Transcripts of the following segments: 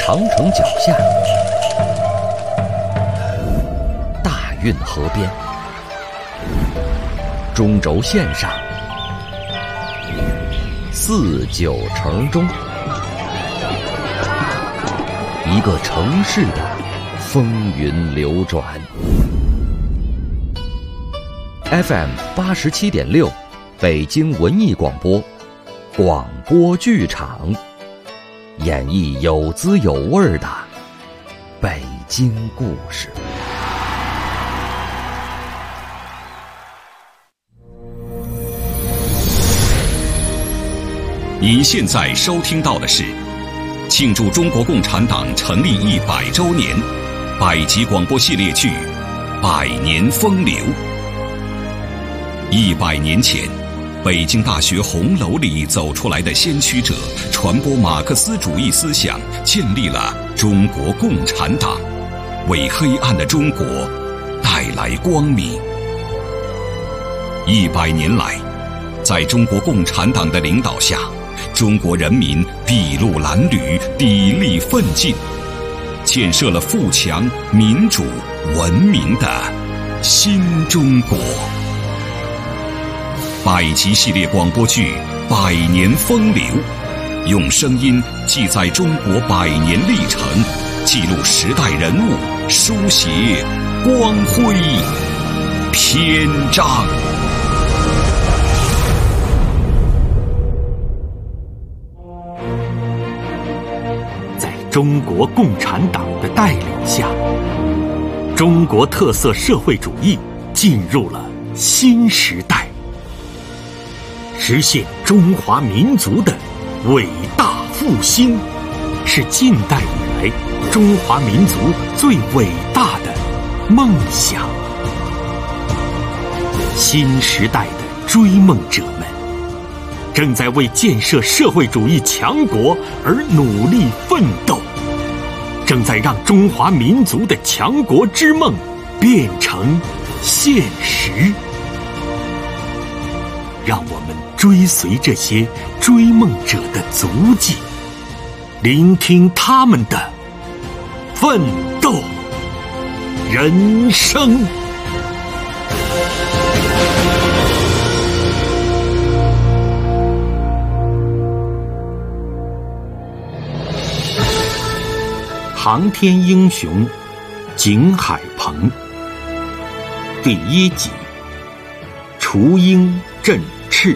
长城脚下，大运河边，中轴线上，四九城中，一个城市的风云流转。FM 87.6，北京文艺广播，广播剧场，演绎有滋有味的北京故事。 您现在收听到的是庆祝中国共产党成立100周年百集广播系列剧《百年风流》。100年前，北京大学红楼里走出来的先驱者，传播马克思主义思想，建立了中国共产党，为黑暗的中国带来光明。100年来，在中国共产党的领导下，中国人民筚路蓝缕，砥砺奋进，建设了富强、民主、文明的新中国。百集系列广播剧《百年风流》，用声音记载中国100年历程，记录时代人物，书写光辉篇章。 在中国共产党的带领下，中国特色社会主义进入了新时代，实现中华民族的伟大复兴，是近代以来中华民族最伟大的梦想。新时代的追梦者们正在为建设社会主义强国而努力奋斗，正在让中华民族的强国之梦变成现实。让我们追随这些追梦者的足迹，聆听他们的奋斗人生。航天英雄景海鹏，第1集，雏鹰振翅。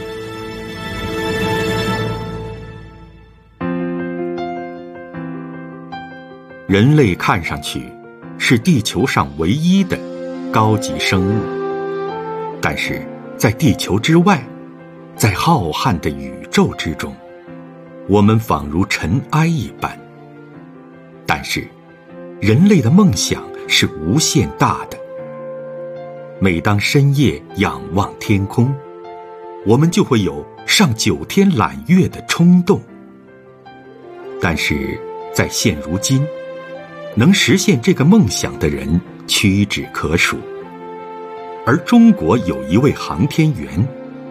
人类看上去是地球上唯一的高级生物，但是在地球之外，在浩瀚的宇宙之中，我们仿如尘埃一般。但是人类的梦想是无限大的，每当深夜仰望天空，我们就会有上9天揽月的冲动。但是在现如今，能实现这个梦想的人屈指可数，而中国有一位航天员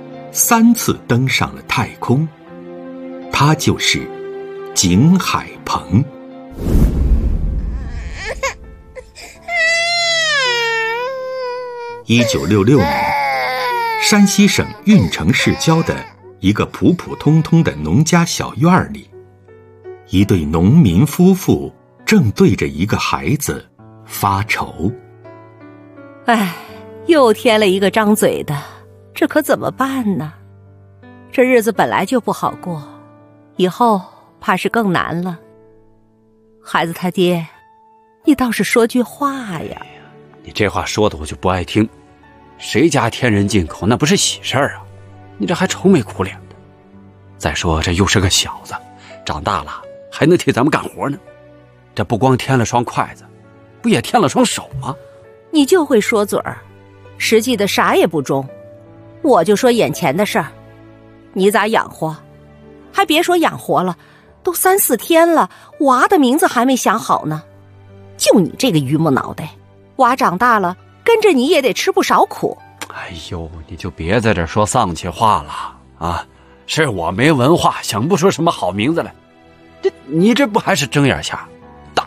3次登上了太空，他就是景海鹏。1966年，山西省运城市郊的一个普普通通的农家小院里，一对农民夫妇正对着一个孩子发愁。 唉，又添了一个张嘴的，这可怎么办呢？这日子本来就不好过，以后怕是更难了。孩子他爹，你倒是说句话呀！ 你这话说的我就不爱听，谁家添人进口那不是喜事儿啊？你这还愁眉苦脸的。再说这又是个小子，长大了还能替咱们干活呢。这不光添了双筷子，不也添了双手吗？ 你就会说嘴儿，实际的啥也不中。我就说眼前的事儿，你咋养活？还别说养活了，都3、4天了，娃的名字还没想好呢。就你这个榆木脑袋，娃长大了跟着你也得吃不少苦。 哎呦，你就别在这说丧气话了啊！是我没文化，想不出什么好名字来。你这不还是睁眼瞎？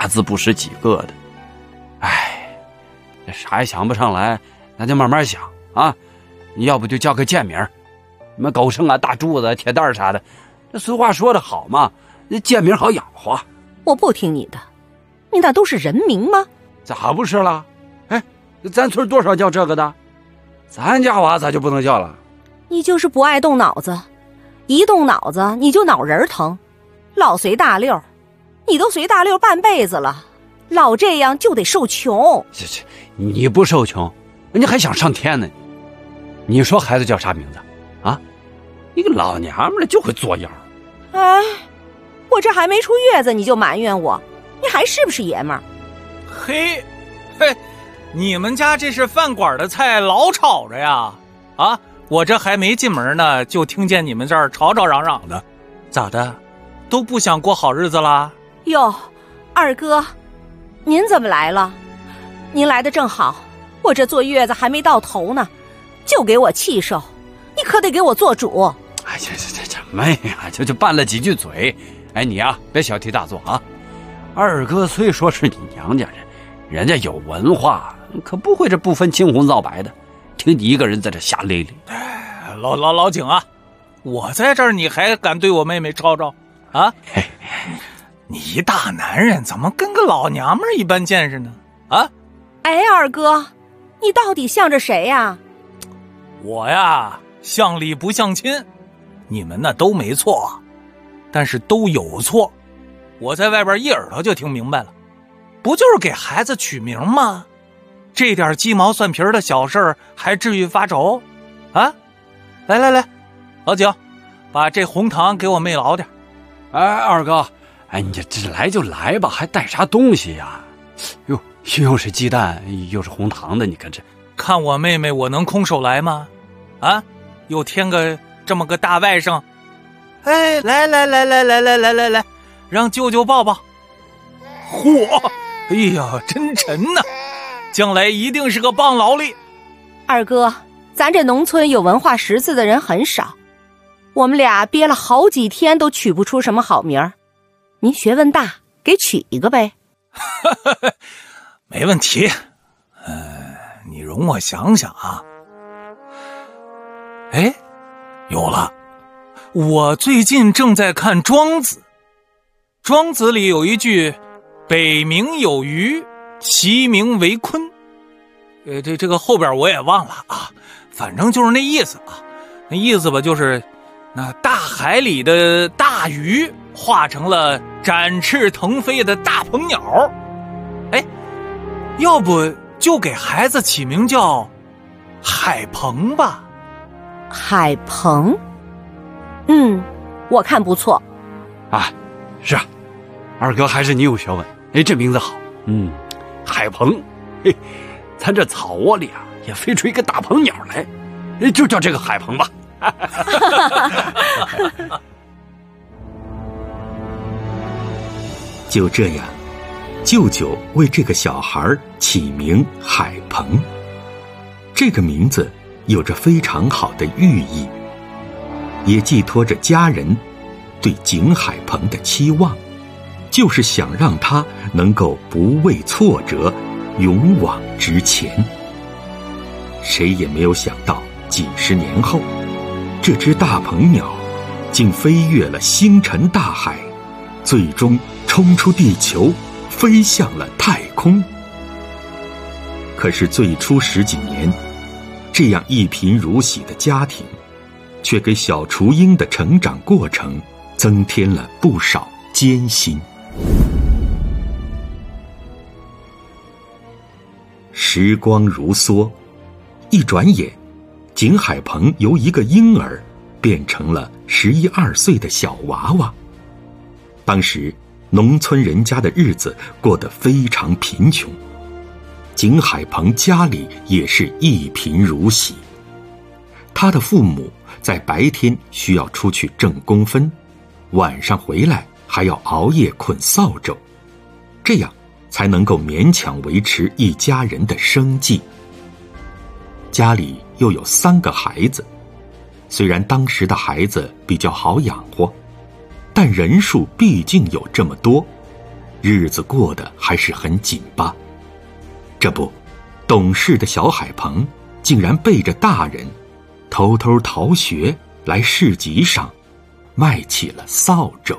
大字不识几个的。哎，这啥也想不上来，那就慢慢想啊。你要不就叫个贱名，什么狗剩啊、大柱子、铁蛋儿啥的。这俗话说得好嘛，这贱名好养活。 我不听你的，你那都是人名吗？ 咋不是了？哎，咱村多少叫这个的？咱家娃咋就不能叫了？ 你就是不爱动脑子，一动脑子你就脑仁疼，老随大溜。你都随大溜半辈子了，老这样就得受穷。 这你不受穷，你还想上天呢？你说孩子叫啥名字啊？一个老娘们就会作妖。 哎，我这还没出月子你就埋怨我，你还是不是爷们儿？ 嘿，你们家这是饭馆的菜老吵着呀？啊，我这还没进门呢，就听见你们这儿吵吵嚷嚷的，咋的？都不想过好日子啦？ 哟，二哥，您怎么来了？您来的正好，我这坐月子还没到头呢，就给我气受，你可得给我做主。 哎，这妹呀，就拌了几句嘴。哎，你呀，别小题大做啊。二哥虽说是你娘家人家有文化，可不会这不分青红皂白的，听你一个人在这瞎咧咧。 老景啊，我在这儿你还敢对我妹妹吵吵啊？你一大男人怎么跟个老娘们一般见识呢？啊？ 哎，二哥，你到底向着谁呀？ 我呀，像理不像亲。你们那都没错，但是都有错。我在外边一耳朵就听明白了，不就是给孩子取名吗？这点鸡毛蒜皮的小事还至于发愁啊？来，老景，把这红糖给我妹熬点。 哎，二哥，哎，你这来就来吧，还带啥东西呀？哟，又是鸡蛋，又是红糖的，你看这， 看我妹妹，我能空手来吗？啊，又添个这么个大外甥。哎，来，让舅舅抱抱。嚯，哎呀，真沉呐！将来一定是个棒劳力。 二哥，咱这农村有文化识字的人很少，我们俩憋了好几天都取不出什么好名儿，您学问大，给取一个呗。 没问题。你容我想想啊。哎，有了，我最近正在看《庄子》，《庄子》里有一句“北冥有鱼，其名为鲲”。这个后边我也忘了啊，反正就是那意思啊。那意思吧，就是那大海里的大鱼化成了展翅腾飞的大鹏鸟。哎，要不就给孩子起名叫海鹏吧。 海鹏，我看不错。 啊，是啊，二哥还是你有学问。哎，这名字好。海鹏，嘿，咱这草窝里啊也飞出一个大鹏鸟来，就叫这个海鹏吧。 就这样，舅舅为这个小孩起名海鹏。这个名字有着非常好的寓意，也寄托着家人对景海鹏的期望，就是想让他能够不畏挫折，勇往直前。谁也没有想到，几十年后，这只大鹏鸟竟飞越了星辰大海，最终冲出地球，飞向了太空。可是最初10几年，这样一贫如洗的家庭，却给小雏鹰的成长过程增添了不少艰辛。时光如梭，一转眼，景海鹏由一个婴儿变成了11、12岁的小娃娃。当时农村人家的日子过得非常贫穷，景海鹏家里也是一贫如洗。他的父母在白天需要出去挣工分，晚上回来还要熬夜捆扫帚，这样才能够勉强维持一家人的生计。家里又有3个孩子，虽然当时的孩子比较好养活，但人数毕竟有这么多， 日子过得还是很紧巴。这不，懂事的小海鹏竟然背着大人，偷偷逃学来市集上卖起了扫帚。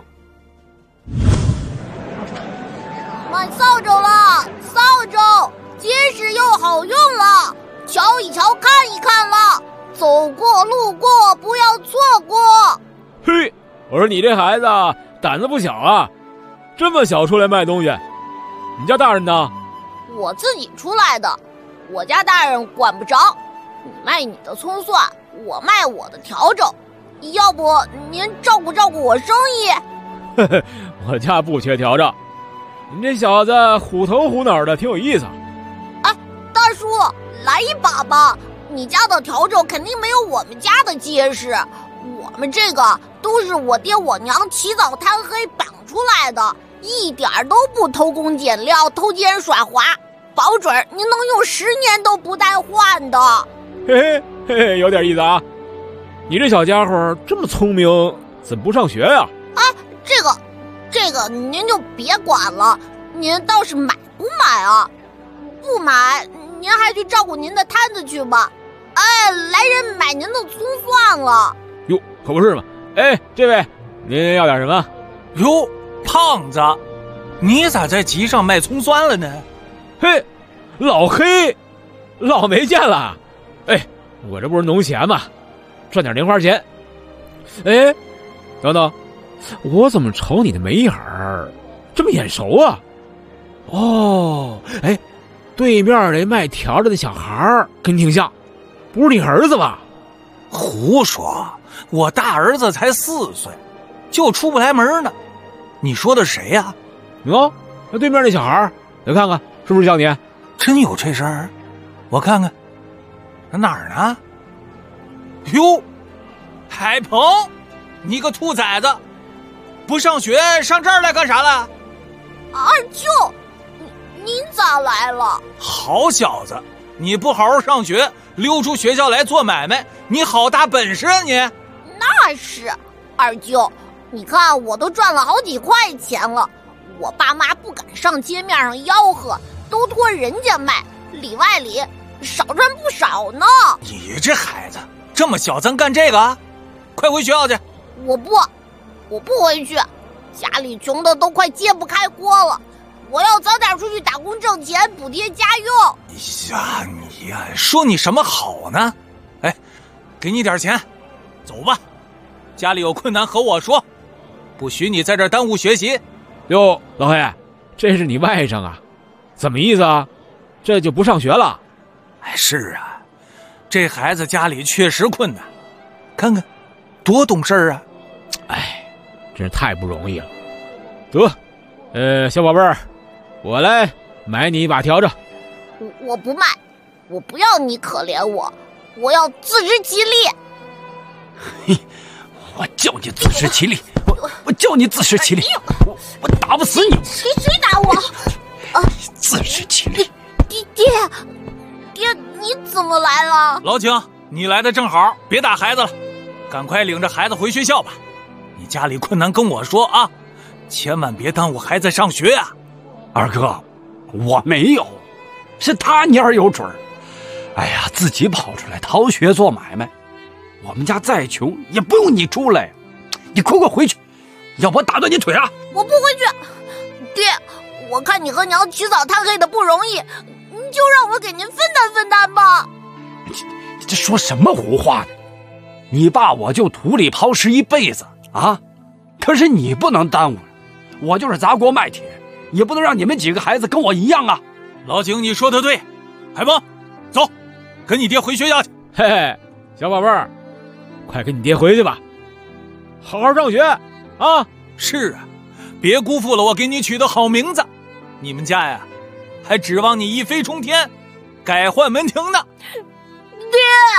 买扫帚了，扫帚结实又好用了，瞧一瞧看一看了，走过路过不要错过。 嘿，我说你这孩子胆子不小啊，这么小出来卖东西，你家大人呢？ 我自己出来的，我家大人管不着，你卖你的葱蒜，我卖我的笤帚，要不您照顾照顾我生意？ 呵呵，我家不缺笤帚，你这小子虎头虎脑的，挺有意思。 哎，大叔，来一把吧，你家的笤帚肯定没有我们家的结实，我们这个都是我爹我娘起早贪黑绑出来的，一点都不偷工减料、偷奸耍滑，保准您能用10年都不带换的。 嘿嘿嘿嘿，有点意思啊！你这小家伙这么聪明，怎么不上学呀？ 啊，这个您就别管了，您倒是买不买啊？不买，您还去照顾您的摊子去吧。哎，来人买您的葱蒜了。 哟，可不是嘛！哎，这位，您要点什么？ 哟，胖子，你咋在集上卖葱蒜了呢？ 嘿，老黑，老没见了。哎，我这不是农闲嘛，赚点零花钱。哎，等等，我怎么瞅你的眉眼儿这么眼熟啊？哦，哎，对面那卖笤帚的小孩儿跟挺像，不是你儿子吧？ 胡说，我大儿子才4岁，就出不来门呢。你说的谁呀？ 哟，那对面那小孩儿，你看看是不是像你？ 真有这事儿？我看看，哪儿呢？哟，海鹏，你个兔崽子，不上学上这儿来干啥了？ 二舅，您咋来了？ 好小子，你不好好上学，溜出学校来做买卖，你好大本事啊你！ 那是，二舅，你看我都赚了好几块钱了，我爸妈不敢上街面上吆喝，都托人家卖，里外里少赚不少呢。 你这孩子这么小，咱干这个啊？快回学校去！ 我不回去，家里穷的都快揭不开锅了，我要早点出去打工挣钱，补贴家用。 呀，你呀，说你什么好呢？哎，给你点钱，走吧。家里有困难和我说，不许你在这儿耽误学习。 哟，老黑，这是你外甥啊？怎么意思啊？这就不上学了？ 哎，是啊，这孩子家里确实困难，看看多懂事啊！ 哎，真是太不容易了。得，小宝贝儿，我来买你一把笤帚。 我不卖，我不要你可怜我，我要自食其力。 嘿，我叫你自食其力，我叫你自食其力，我打不死你。 谁打我？ 自食其力。 爹，你怎么来了？ 老景，你来的正好，别打孩子了，赶快领着孩子回学校吧。你家里困难跟我说啊，千万别耽误孩子上学啊。 二哥，我没有，是他蔫儿有准儿。哎呀，自己跑出来逃学做买卖，我们家再穷也不用你出来。你快回去，要不我打断你腿啊！ 我不回去。爹，我看你和娘起早贪黑的不容易，你就让我给您分担分担吧。 你这说什么胡话呢？你爸我就土里刨食一辈子啊，可是你不能耽误，我就是砸锅卖铁，也不能让你们几个孩子跟我一样啊。 老景，你说的对，海鹏，走，跟你爹回学校去。 嘿嘿，小宝贝儿，快跟你爹回去吧，好好上学啊！ 是啊，别辜负了我给你取的好名字。你们家呀，还指望你一飞冲天，改换门庭呢。 爹，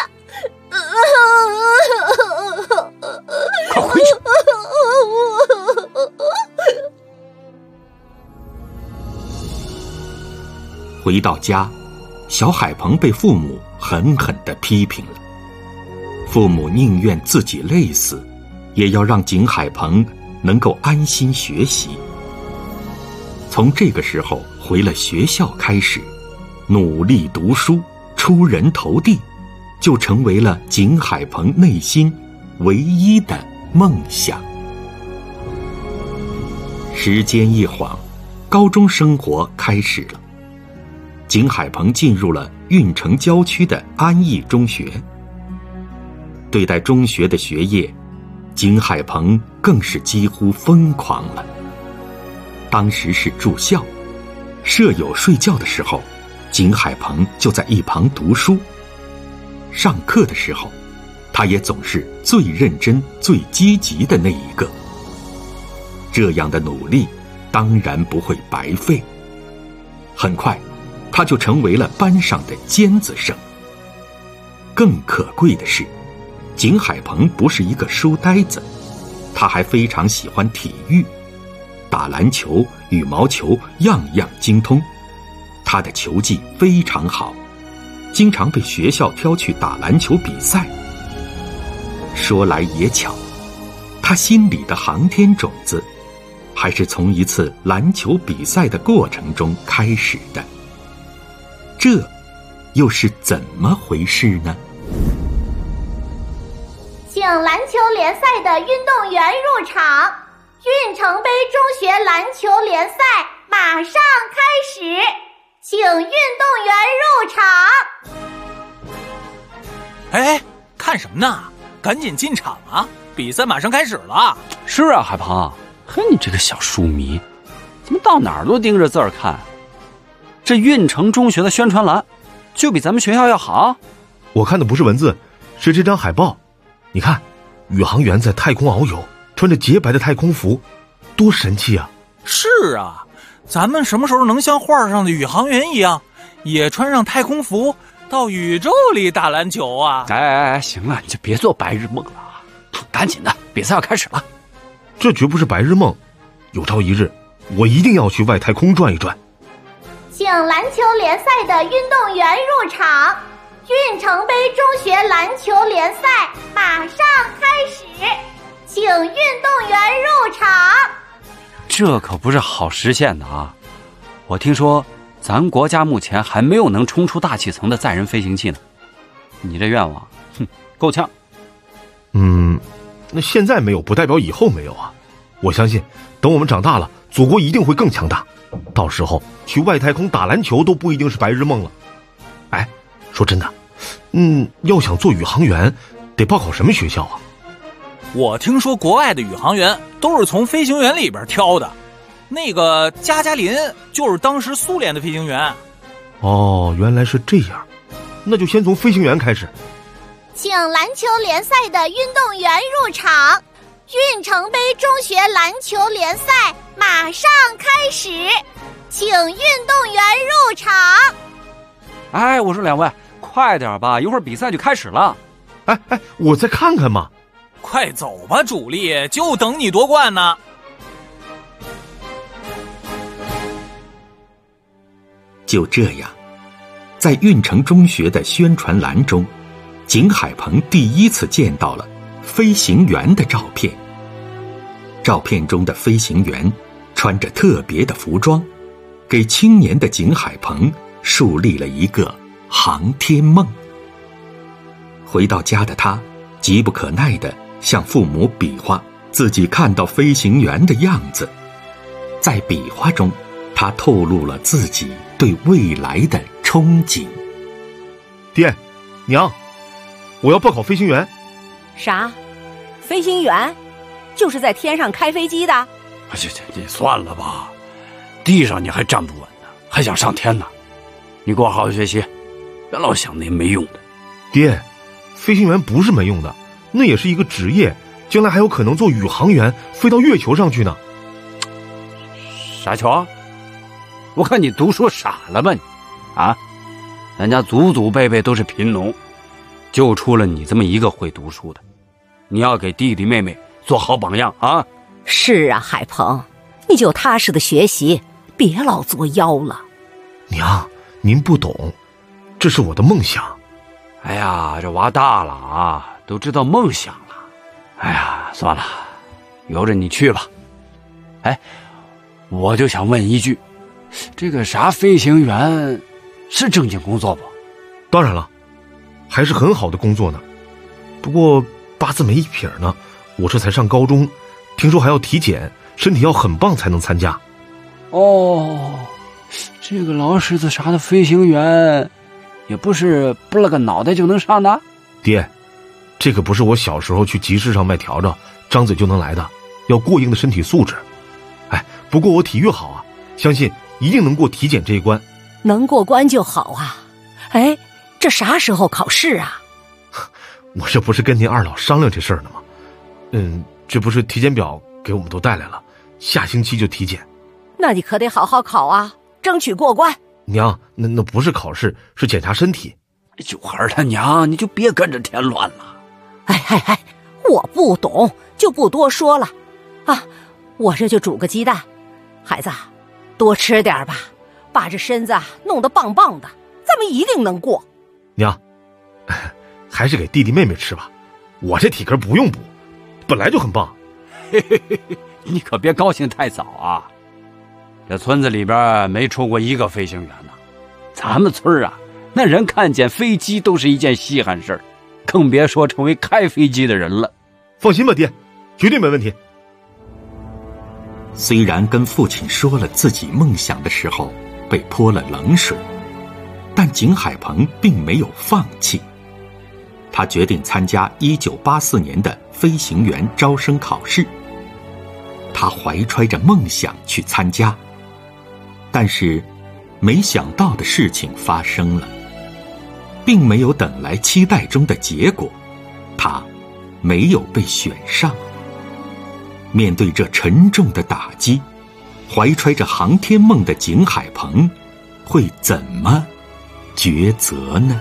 快回去。 回到家，小海鹏被父母狠狠地批评了。父母宁愿自己累死，也要让景海鹏能够安心学习。 从这个时候回了学校开始，努力读书，出人头地，就成为了景海鹏内心唯一的梦想。时间一晃，高中生活开始了。景海鹏进入了运城郊区的安义中学。对待中学的学业，景海鹏更是几乎疯狂了。当时是住校，舍友睡觉的时候，景海鹏就在一旁读书。上课的时候，他也总是最认真、最积极的那一个。这样的努力当然不会白费。很快，他就成为了班上的尖子生。更可贵的是，景海鹏不是一个书呆子，他还非常喜欢体育，打篮球、羽毛球样样精通。他的球技非常好，经常被学校挑去打篮球比赛。说来也巧，他心里的航天种子还是从一次篮球比赛的过程中开始的。这又是怎么回事呢？ 请篮球联赛的运动员入场，运城杯中学篮球联赛马上开始，请运动员入场。 哎，看什么呢？赶紧进场啊！比赛马上开始了。 是啊，海鹏，嘿，你这个小书迷，怎么到哪儿都盯着字儿看？这运城中学的宣传栏就比咱们学校要好。 我看的不是文字，是这张海报。你看，宇航员在太空遨游，穿着洁白的太空服，多神气啊！ 是啊，咱们什么时候能像画上的宇航员一样，也穿上太空服到宇宙里打篮球啊？ 哎，行了，你就别做白日梦了啊！赶紧的，比赛要开始了。 这绝不是白日梦，有朝一日，我一定要去外太空转一转。 请篮球联赛的运动员入场，运城杯中学篮球联赛马上开始，请运动员入场。 这可不是好实现的啊！我听说咱国家目前还没有能冲出大气层的载人飞行器呢。你这愿望，够呛。 那现在没有不代表以后没有啊！我相信，等我们长大了，祖国一定会更强大。到时候去外太空打篮球都不一定是白日梦了。哎，说真的，要想做宇航员，得报考什么学校啊？ 我听说国外的宇航员都是从飞行员里边挑的，那个加加林就是当时苏联的飞行员。 哦，原来是这样，那就先从飞行员开始。 请篮球联赛的运动员入场，运城杯中学篮球联赛马上开始，请运动员入场。 哎，我说两位，快点吧，一会儿比赛就开始了。 哎，我再看看嘛。 快走吧，主力，就等你夺冠呢。 就这样，在运城中学的宣传栏中，景海鹏第一次见到了飞行员的照片。照片中的飞行员穿着特别的服装，给青年的景海鹏树立了一个航天梦。回到家的他，急不可耐地向父母比划自己看到飞行员的样子。在比划中，他透露了自己对未来的憧憬。 爹，娘，我要报考飞行员。 啥？飞行员？就是在天上开飞机的？ 你算了吧，地上你还站不稳呢，还想上天呢？你给我好好学习，别老想那没用的。 爹，飞行员不是没用的，那也是一个职业，将来还有可能做宇航员，飞到月球上去呢。 傻球，我看你读书傻了吧你？啊，咱家祖祖辈辈都是贫农，就出了你这么一个会读书的，你要给弟弟妹妹做好榜样啊！ 是啊，海鹏，你就踏实的学习，别老作妖了。 娘，您不懂，这是我的梦想。 哎呀，这娃大了啊，都知道梦想了。哎呀，算了，由着你去吧。哎， 我就想问一句，这个啥飞行员是正经工作不？ 当然了，还是很好的工作呢。不过八字没一撇呢，我这才上高中，听说还要体检，身体要很棒才能参加。 哦，这个老狮子啥的飞行员，也不是拨了个脑袋就能上的。 爹，这个不是我小时候去集市上卖笤帚，张嘴就能来的，要过硬的身体素质。哎，不过我体育好啊，相信一定能过体检这一关。 能过关就好啊。哎，这啥时候考试啊？ 我这不是跟您二老商量这事儿呢吗？这不是体检表给我们都带来了，下星期就体检。 那你可得好好考啊，争取过关。 娘，那不是考试，是检查身体。 九孩他娘，你就别跟着添乱了。 哎，我不懂，就不多说了。啊，我这就煮个鸡蛋，孩子，多吃点吧，把这身子弄得棒棒的，咱们一定能过。 娘，还是给弟弟妹妹吃吧，我这体格不用补，本来就很棒。 你可别高兴太早啊！这村子里边没出过一个飞行员呢。咱们村啊，那人看见飞机都是一件稀罕事儿，更别说成为开飞机的人了。 放心吧，爹，绝对没问题。 虽然跟父亲说了自己梦想的时候被泼了冷水，但景海鹏并没有放弃。他决定参加1984年的飞行员招生考试。他怀揣着梦想去参加，但是没想到的事情发生了，并没有等来期待中的结果，他没有被选上。面对这沉重的打击，怀揣着航天梦的景海鹏会怎么抉择呢？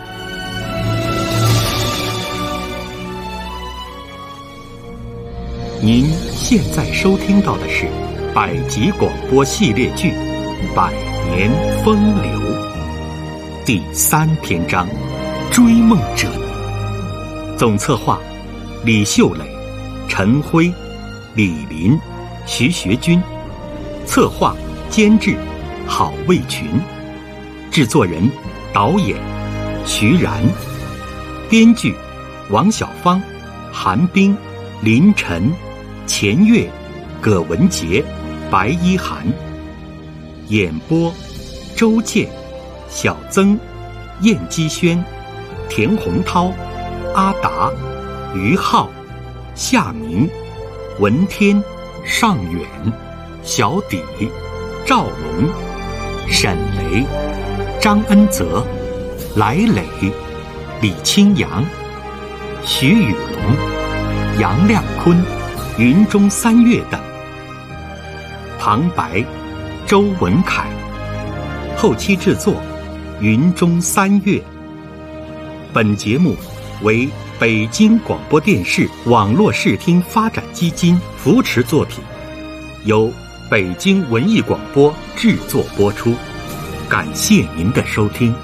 您现在收听到的是百集广播系列剧《百年风流》第3篇章《追梦者》，总策划李秀磊、陈辉、李林、徐学军，策划监制郝卫群，制作人导演徐然，编剧王小芳、韩冰、林晨、钱月、葛文杰、白一涵，演播周健、小曾、燕基轩、田洪涛、阿达、于浩、夏明、文天、尚远、小底、赵龙、沈雷、张恩泽、来磊、李清扬、徐宇龙、杨亮坤、云中三月等。旁白周文凯，后期制作云中三月。本节目为北京广播电视网络视听发展基金扶持作品，由北京文艺广播制作播出。感谢您的收听。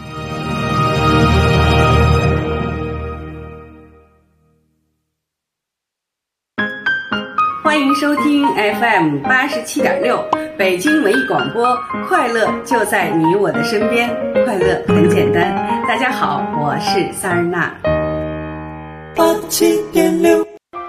欢迎收听 FM 87.6北京文艺广播，快乐就在你我的身边，快乐很简单。大家好，我是萨尔娜。 87.6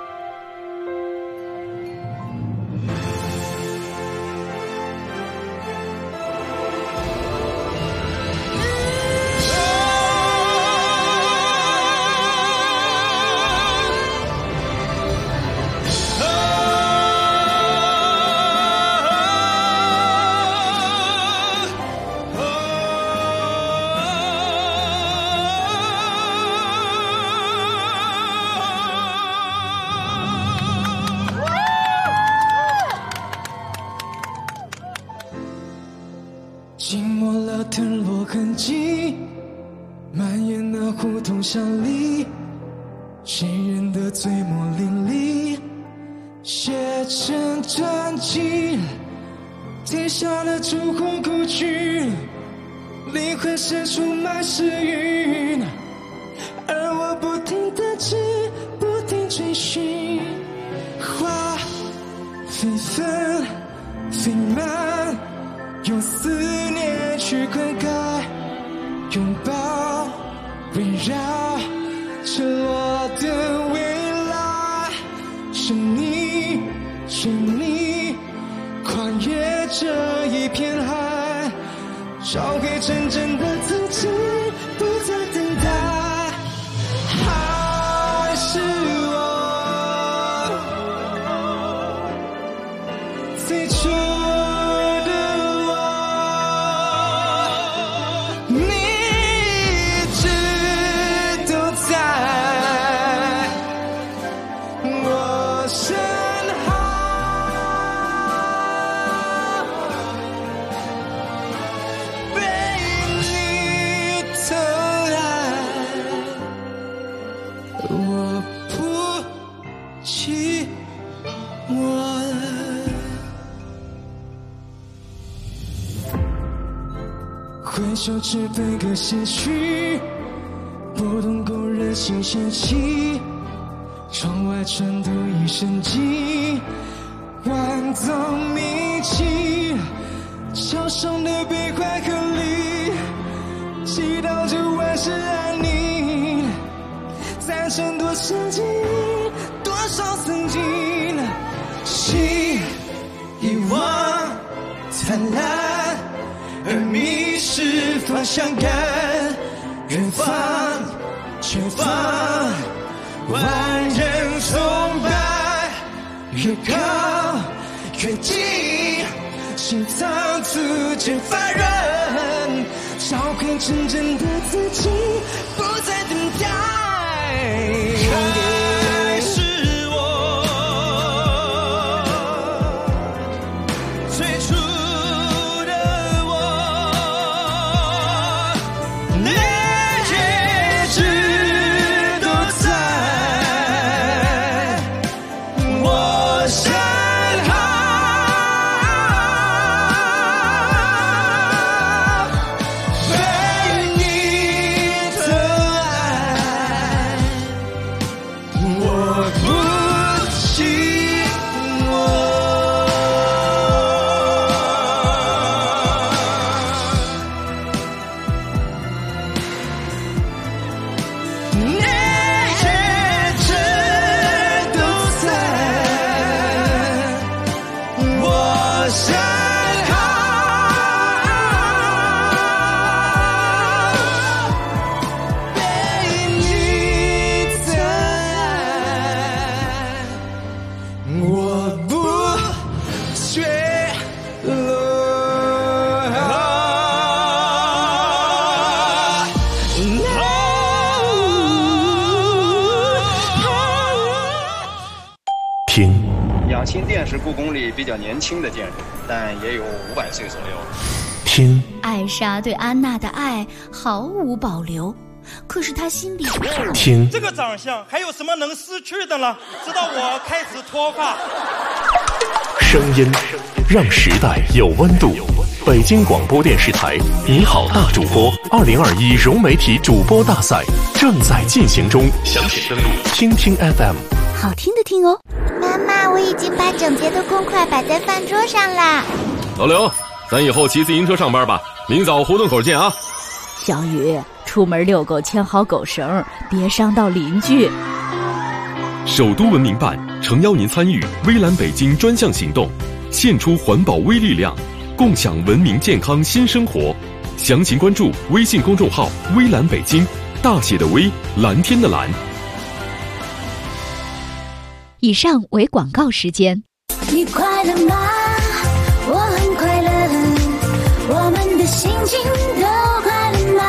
寂寞了腾落痕迹，蔓延那胡同巷里，谁人的嘴墨淋漓，写成传奇，贴下了烛红故去，灵魂深处满是云，而我不停地追，不停追寻，花飞纷飞漫， 念去灌溉，拥抱围绕赤裸的未来，是你，是你，跨越这一片海，找回真正的自己，不再等待。还是我最初的我，你一直都在我身后，被你疼爱，我不寂寞了。回首只分个些许，不懂工人心嫌弃，窗外传读一声寂，万种迷期，桥上的悲欢和离，祈祷着万事安宁，赞成多少记忆，多少曾经，心遗忘灿烂，而迷失方向感，远方前方万人崇拜，越高越近，心脏逐渐发软，找回真正的自己，不再等待。还是我最初的我，你一直都在我身后，被你疼爱，我不寂寞。你一直都在我身后，被你疼爱，我不坠落。 听养心殿是故宫里比较年轻的建筑，但也有500岁左右。 听艾莎对安娜的爱毫无保留，可是她心里听这个长相还有什么能失去的呢？直到我开始脱发。 声音，让时代有温度。北京广播电视台你好大主播2021融媒体主播大赛正在进行中，详情登录听听 FM。 好听的听哦。 妈妈，我已经把整洁的公筷摆在饭桌上啦。 老刘，咱以后骑自行车上班吧，明早胡同口见啊。 小雨，出门遛狗牵好狗绳，别伤到邻居。 首都文明办诚邀您参与微蓝北京专项行动，献出环保微力量，共享文明健康新生活。详情关注微信公众号微蓝北京，大写的微，蓝天的蓝。 以上为广告时间。 你快乐吗？我很快乐，我们的心情都快乐吗？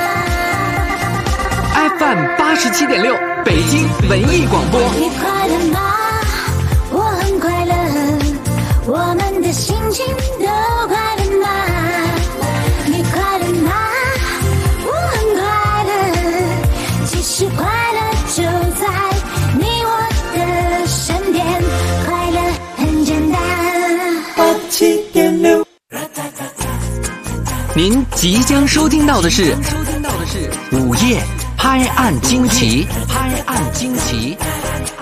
FM 87.6北京文艺广播。 你快乐吗？我很快乐，我们的心情都快乐吗？你快乐吗？我很快乐，其实快乐就在你我的身边，快乐很简单。87.6。 您即将收听到的是午夜拍案惊奇，拍案惊奇。